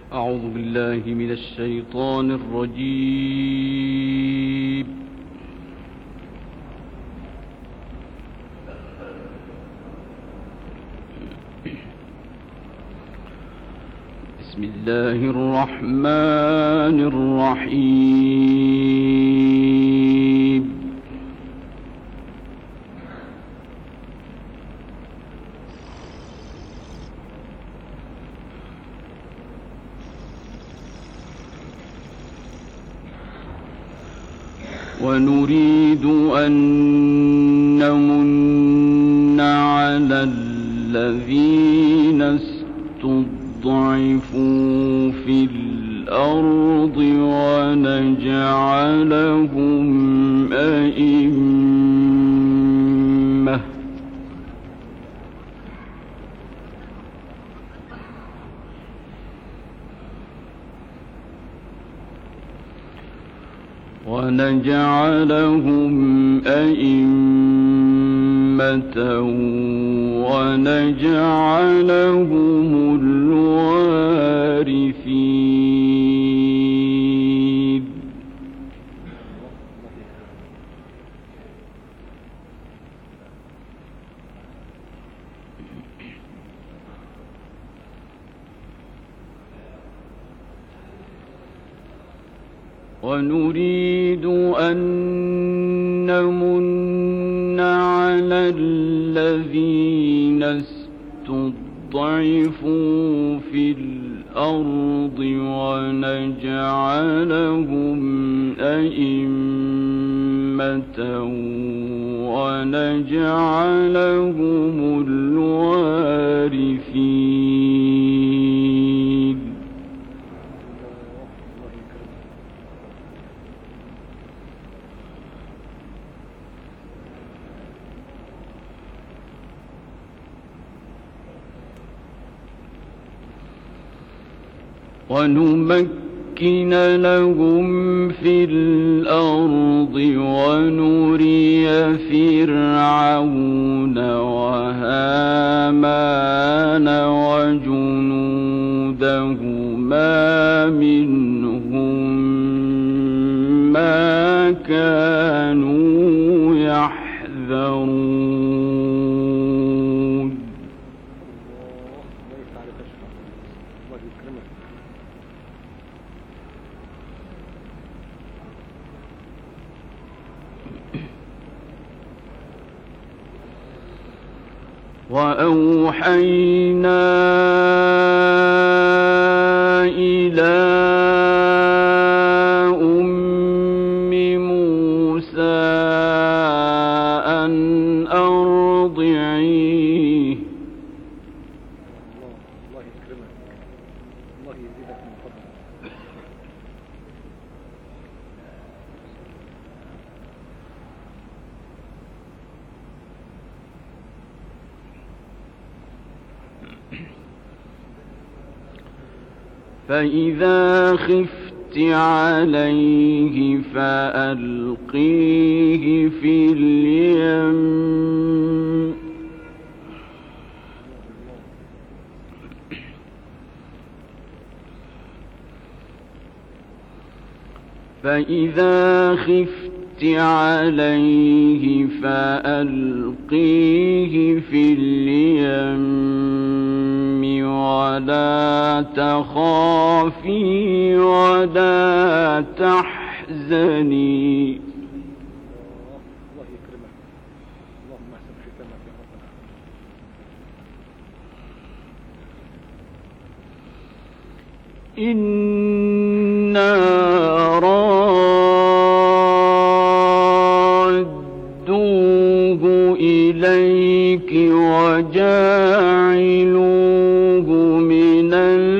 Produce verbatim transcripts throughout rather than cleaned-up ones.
أعوذ بالله من الشيطان الرجيم. بسم الله الرحمن الرحيم. ونريد أن نمن على الذين استضعفوا في الأرض ونجعلهم أئمة ونجعلهم أئمة ونجعلهم الوارثين. ونريد أن نمن على الذين استضعفوا في الأرض ونجعلهم أئمة ونجعلهم الوارثين. ونمكن لهم في الأرض ونري فرعون وهامان وجنودهما منهم ما كانوا يحذرون. وأوحينا إلى أم موسى أن أرضعيه الله يكرمك الله يزيدك من فضلك. فإذا خفت عليه فألقيه في اليم فإذا خفت عليه فألقيه في اليم ولا تخافي ولا تحزني. الله يكرمك اللهم احسن ختامك يا رب العالمين. إنا رادوه إليك وجاعلوه من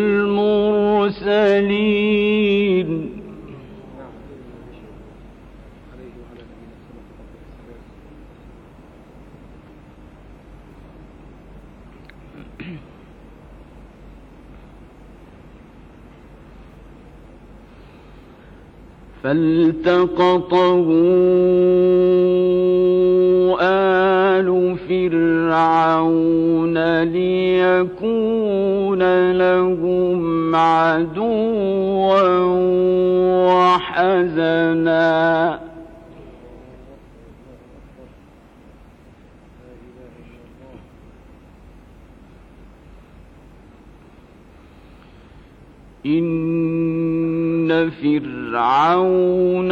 المرسلين. فالتقطه آلُ فِرْعَوْنَ لِيَكُونَ لَهُمْ عَدُوًّا وَحَزَنًا إِنَّ فِرْعَوْنَ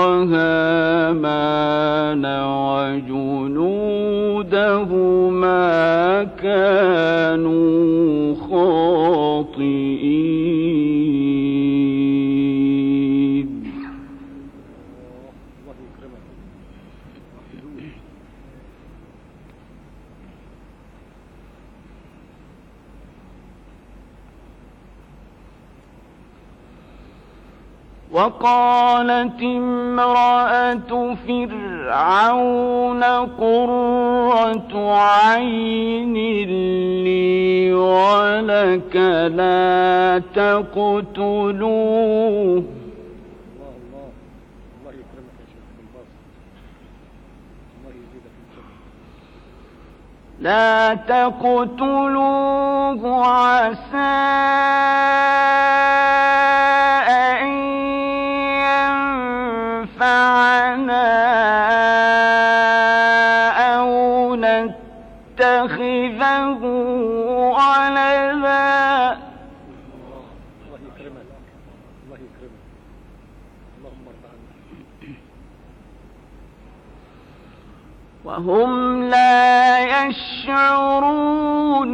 وَهَامَانَ وَجُنُودَهُمَا كَانُوا خَاطِئِينَ. وقالت امرأة فرعون قرة عين لي ولك لا تقتلوه لا تقتلوه عسى أن ينفعنا أو نتخذه ولدا. الله يكرمك الله يكرمك اللهم ارضى عنك. وهم لا يشعرون.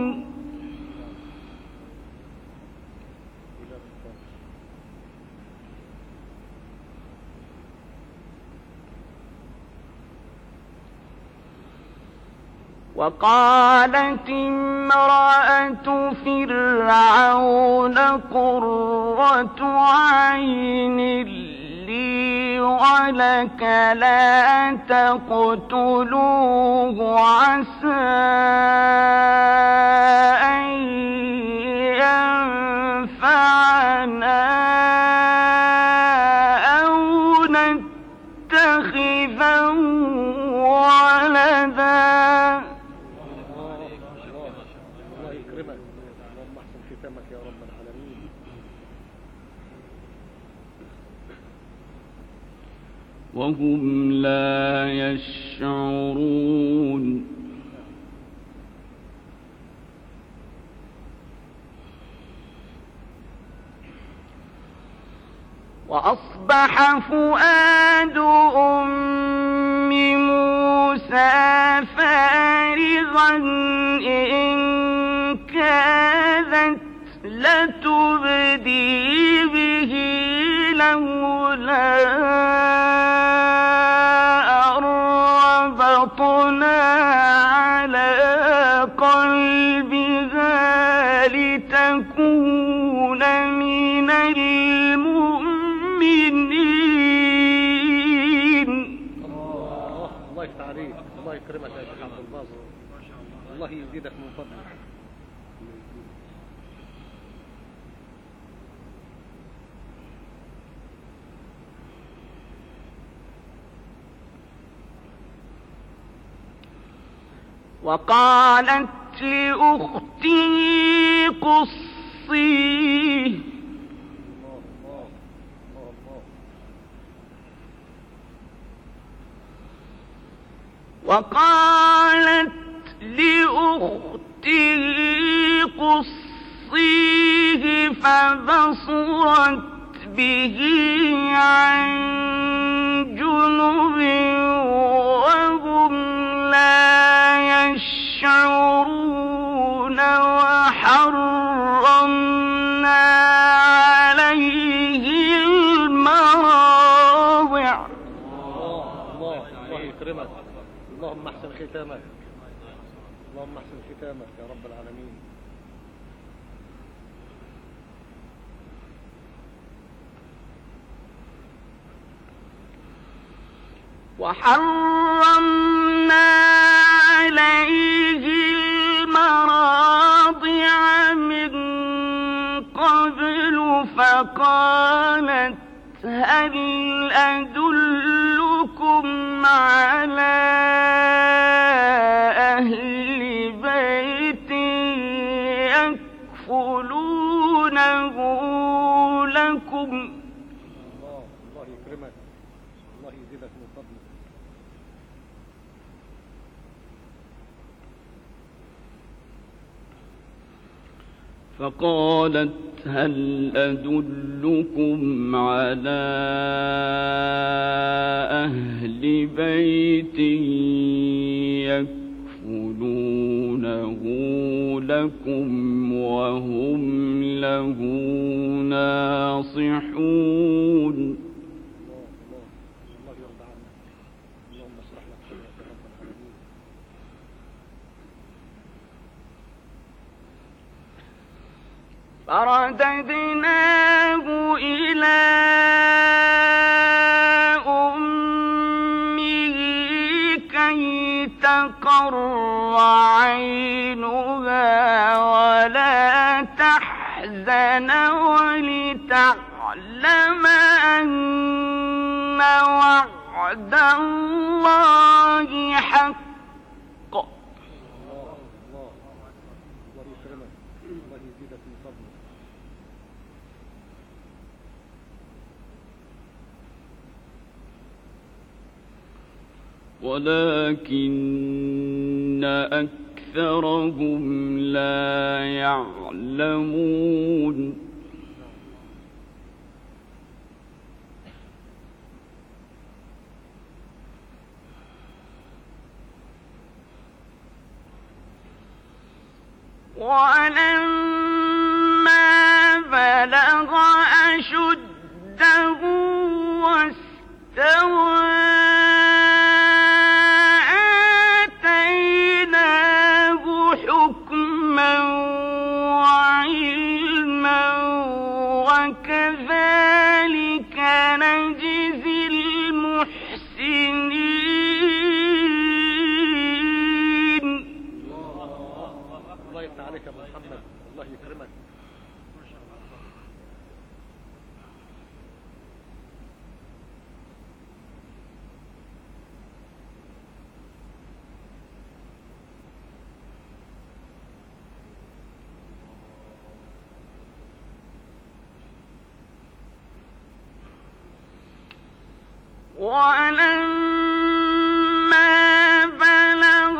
وقالت امرأة فرعون قرة عين لي ولك لا تقتلوه عسى أن ينفعنا أو نتخذه ولدا. يا رب العالمين. وهم لا يشعرون. وأصبح فؤاد أم موسى فارغا إن كادت لتبدي به لولا أربطنا على قلبها لتكون من المؤمنين. الله الله يفتح عليك الله يكرمك يا شيخ عبد الباسط الله يزيدك من فضلك. وقالت لأخته قصيه وقالت لأخته قصيه فبصرت به عن جنب وهم لا يشعرون. وحرمنا عليه المراضع. الله الله يكرمك اللهم احسن ختامك اللهم احسن ختامك يا رب العالمين. وحرمنا عليه المراضع من قبل فقالت هل أدلكم على يكفلونه لكم. الله الله يكرمك، الله يزيدك من فضلك. فقالت هل أدلكم على أهل بيت يكفلونه لكم وهم له ناصحون. فرددناه إلى أمه كي تقر عينها ولا تحزن ولتعلم أن وعد الله حق. ولكن أكثرهم لا يعلمون. ولما بلغ أشده واستوى وكذلك نجزي المحسنين. الله يفتح عليك يا محمد، الله يكرمك. ولما بلغ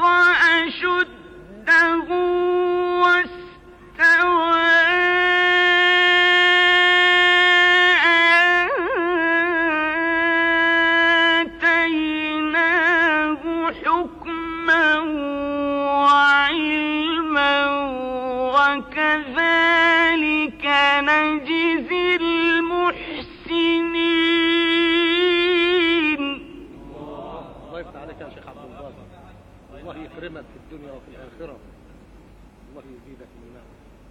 أشده واستوى آتيناه حكما وعلما وكذلك نجزي المحسنين. الله يفتح عليك يا شيخ عبد الباسط، الله يكرمك في الدنيا وفي الآخرة، الله يزيدك من نعمة.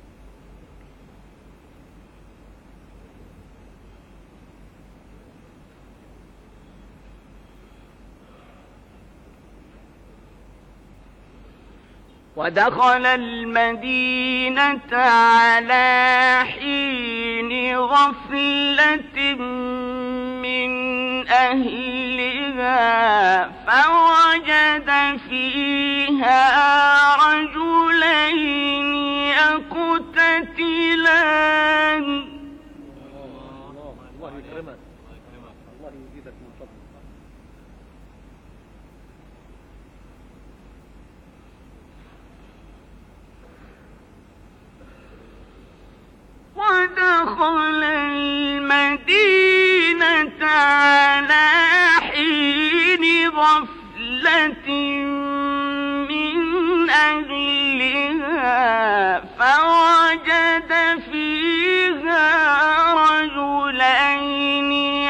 ودخل المدينة على حين غفلة من أهلها فوجد فيها رجلين يقتتلان. الله يكرمك، الله يزيدك من فضلك. ودخل المدينة على حين غفلة من أهلها فوجد فيها رجلين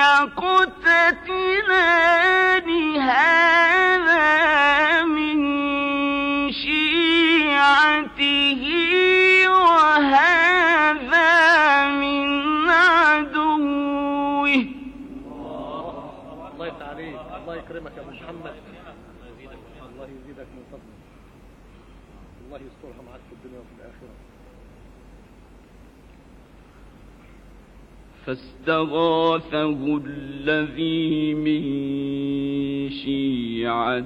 يقتتلان هذا من شيعته وهذا من عدوه. الله يفتح عليك، الله يكرمك يا محمد، الله يزيدك من فضلك، الله يسترها معك في الدنيا وفي الآخرة. فاستغاثه الذي من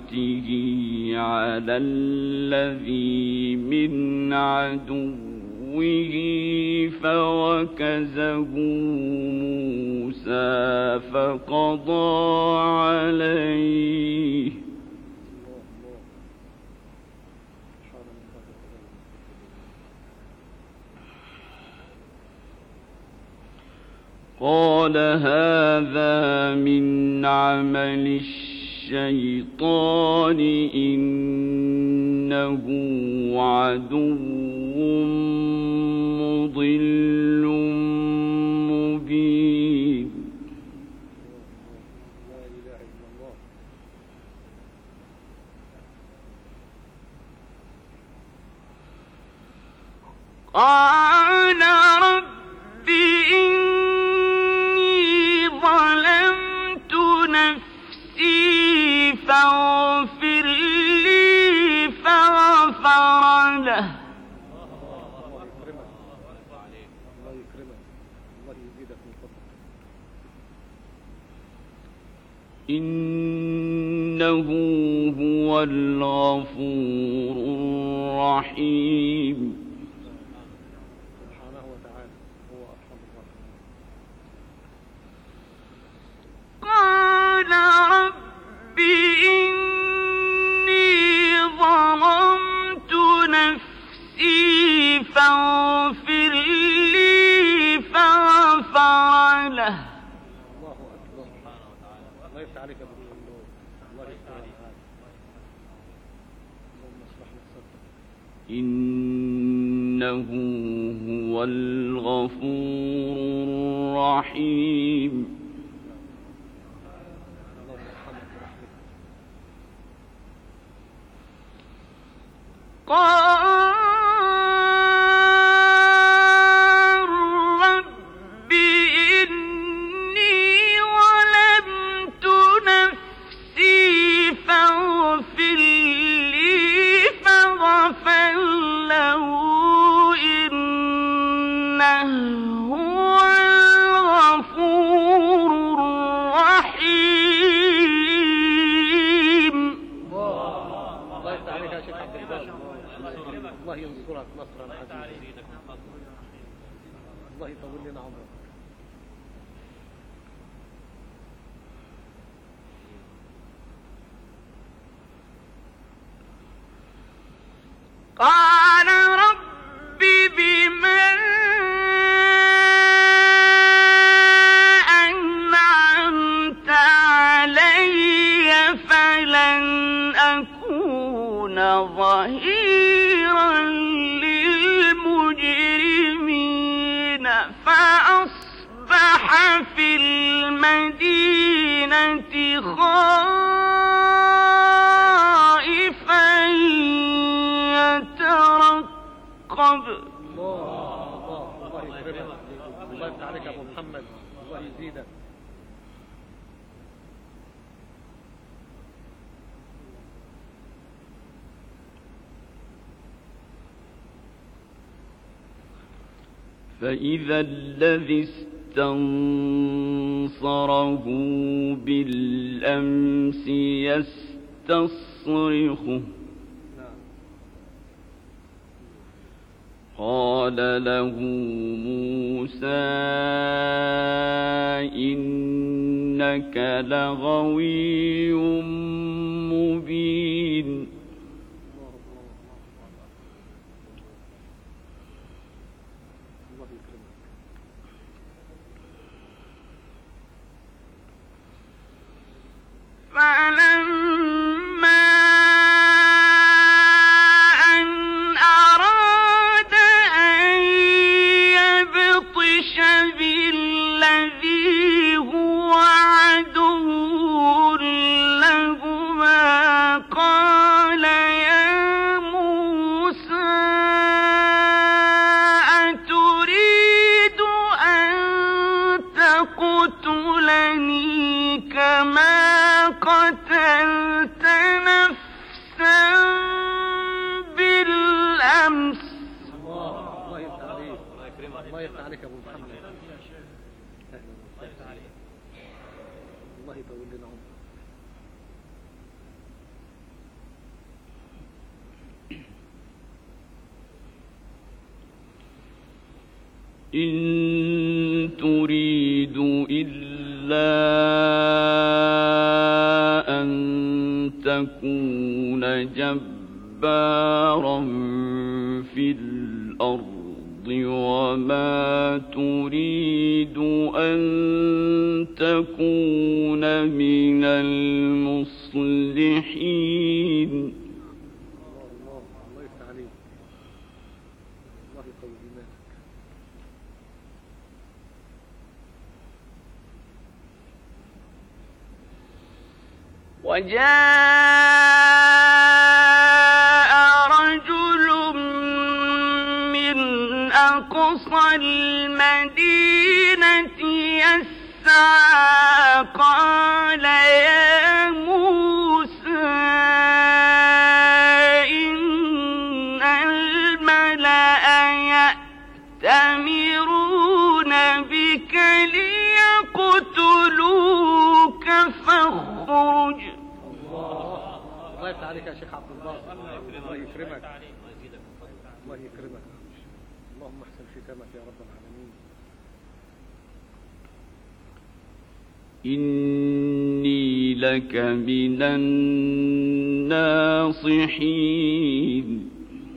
شيعته على الذي من عدوه فوكزه موسى فقضى عليه قال هذا من عمل الشيطان إنه عدو مضل مبين لا إله إلا الله. قال رب إني ظلمت نفسي فاغفر لي فغفر له الله يكرمك الله يكرمك الله يزيدك من فضلك. إنه هو الغفور الرحيم سبحانه وتعالى هو أرحم الراحمين. قال رب إني ظلمت نفسي فاغفر لي فغفر له الله أكبر. الله يفتح عليك يا أبو الحمد. الله يفتح عليك. اللهم اشرح لك صدرك. إنه هو الغفور الرحيم اللهم ارحمك برحمتك. قال رب إني ظلمت نفسي فاغفر لي فغفر له إنه هو الغفور الرحيم الله يفتح عليك يا شيخ عبد الباسط. الله ينصرك نصرا عزيزا. الله يطول لنا عمرك. قال رب بما أنعمت علي فلن أكون ظهيرا للمجرمين فأصبح في المدينة خائفا يترقب الله الله الله يكرمك. الله يفتح عليك يا أبو محمد. الله يزيدك. فإذا الذي استنصره بالأمس يستصرخه قال له موسى إنك لغوي مبين الله يكرمك. فلما أن أراد أن يبطش بالذي هو عدو لهما قال يا موسى أتريد أن تقتلني كما قتلت نفسا بالأمس الله الله يفتح عليك. الله يفتح عليك يا أبو محمد. أهلا وسهلا. الله يطول لنا عمرك. إن تريد إلا أن تكون جبارا في الأرض وما تريد أن تكون من المصلحين. الله يفتح عليك. الله يقوي إيمانك. وجاء رجل من أقصى المدينة يسعى قال يا موسى إن الملأ يأتمرون بك ليقتلوك فاخرج. الله يفتح عليك يا شيخ عبد الباسط. الله يكرمك. الله يكرمك. اللهم احسن ختامك يا رب العالمين. إني لك من الناصحين.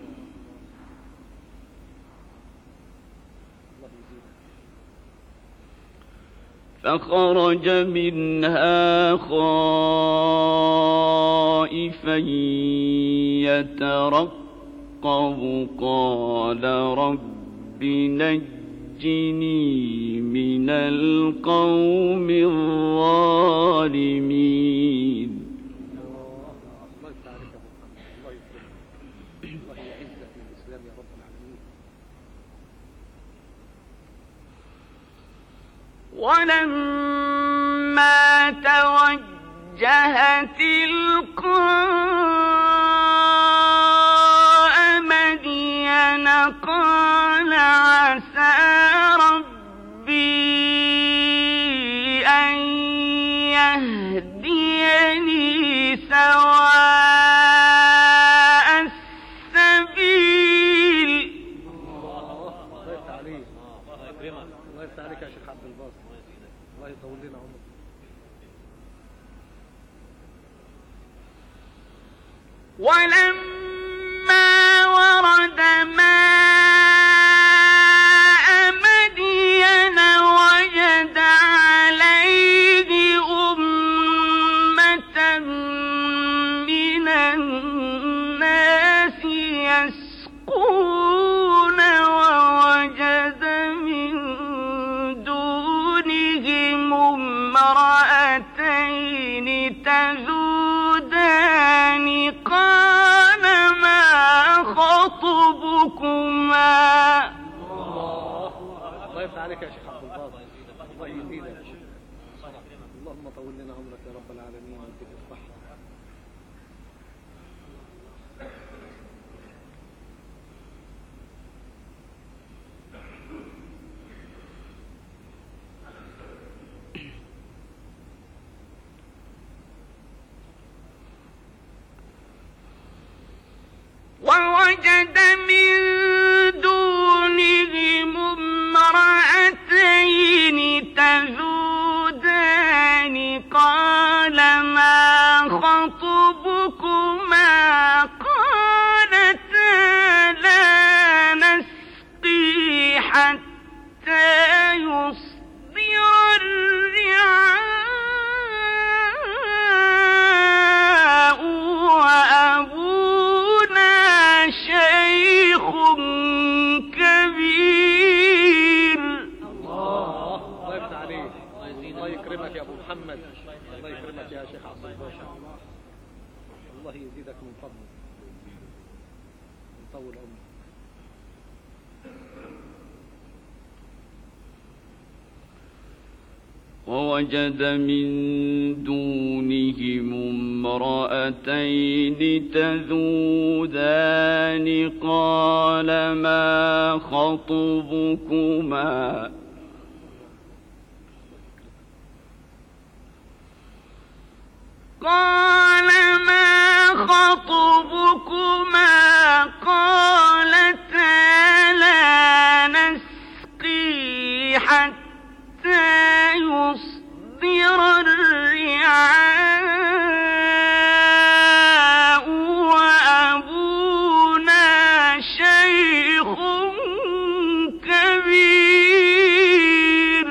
فخرج منها خائفا يترقب قال رب نجني من القوم الظالمين. الله يفتح عليك يا ابو محمد. الله يكرمك. الله يعزك بالاسلام يا رب العالمين. ولما توجه تلقاء مدين قال عسى ربي أن يهديني سواء السبيل. الله يفتح عليك. الله يفتح عليك يا شيخ عبد الباسط. الله يطول لنا عمرك. ولما ورد ماء مدين وجد عليه أمة من الناس يسقون ووجد من دونهم امرأتين تذودان قال ما خطبكما. الله يفتح عليك يا شيخ عبد الباسط. الله يزيدك. اللهم طول لنا عمرك يا رب العالمين ويديك الصحة. ووجد من دونهم امرأتين تذودان قال ما خطبكما قالتا لا نسقي حتى يصدر الرعاء وأبونا شيخ كبير. الله الله يفتح عليك. الله يكرمك يا ابو محمد. الله يكرمك يا شيخ عبد الباسط. الله يزيدك من فضله. يطول عمرك. ووجد من دونهم امرأتين تذودان قال ما خطبكما قال ما خطبكما قالتا لا نسقي شيخ كبير.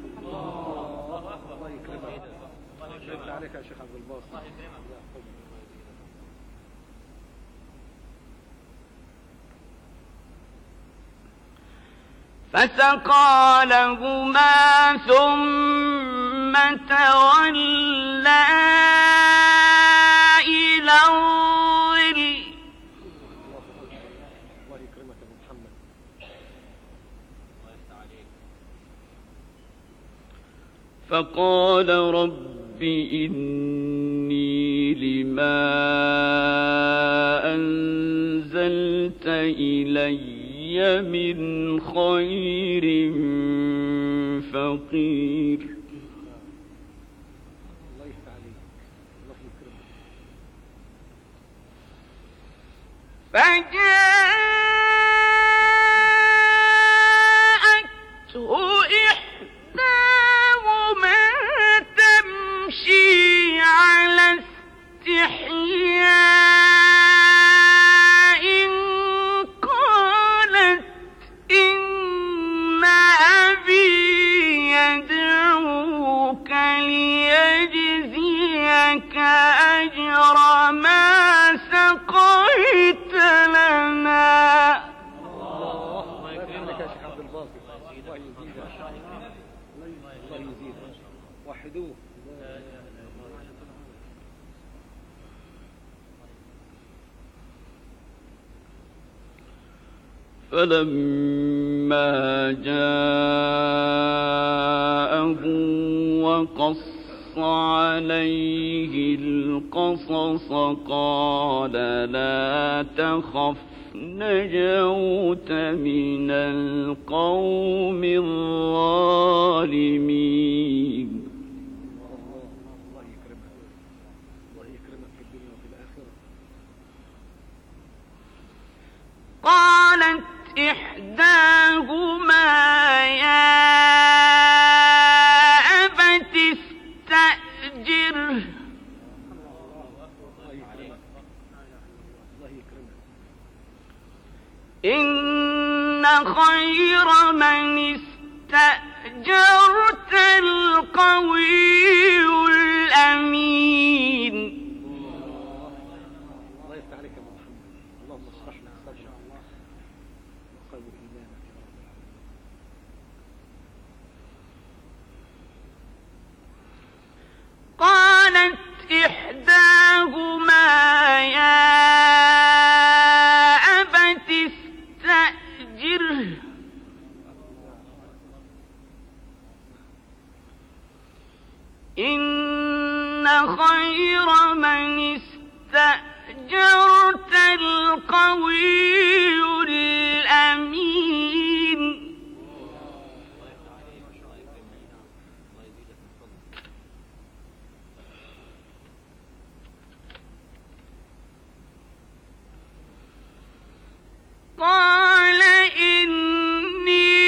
الله يكرمك. شكرا عليك يا شيخ عبد الباسط. فسقى لهما ثم تولى إلى الظل. الله يكرمك يا محمد. فقال رب إني لما أنزلت إلي من خير فقير. الله يفتح عليك. الله يكرمك. فجاءته إحداهما تمشي على استحياء أجر ما سقيت لنا. الله يكرمك يا شيخ عبد الباسط. الله يزيدك. الله يزيدك. وحدوه. فلما جاءه وقص عليه القصص قال لا تخف نجوت من القوم الظالمين. الله يكرمك. الله يكرمك في الدنيا وفي الآخرة. قالت إحداهما يا أبت استأجره إن خير من استأجرت القوي الأمين. الله يفتح عليك يا محمد. اللهم اشرح لك صدرك وقوي إيمانك يا رب العالمين. قالت إحداهما يا أبت استأجره إن خير من استأجرت القوي الأمين. قال إني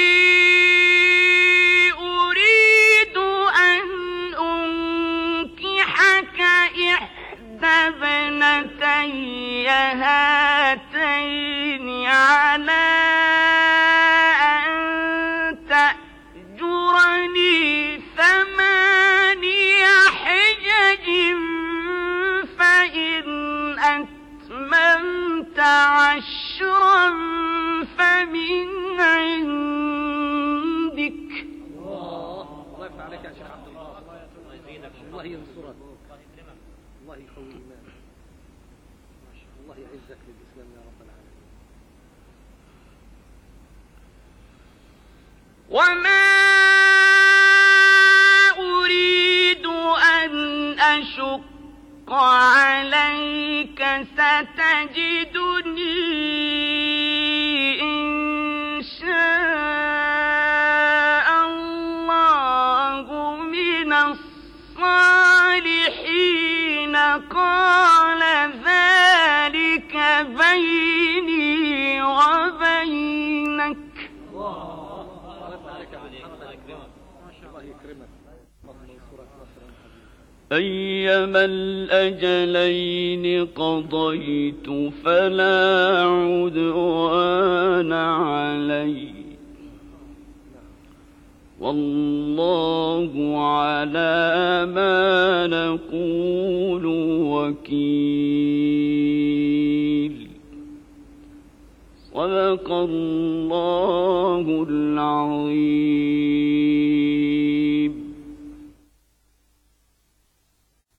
أريد أن أنكحك إحدى ابنتي هاتين على أن تأجرني ثماني حجج فإن أتممت عشرا فمن عندك. الله الله يفتح عليك يا شيخ عبد الباسط. الله يزيدك. الله ينصرك. الله يقوي إيمانك. الله يعزك للإسلام يا رب العالمين. وما أريد أن أشق عليك ستجدني إن شاء الله من الصالحين. قال ذلك بيني وبينك. الله يفتح عليك يا محمد. الله يكرمك. الله ينصرك نصرا عظيما. أيما الأجلين قضيت فلا عدوان علي والله على ما نقول وكيل. صدق الله العظيم.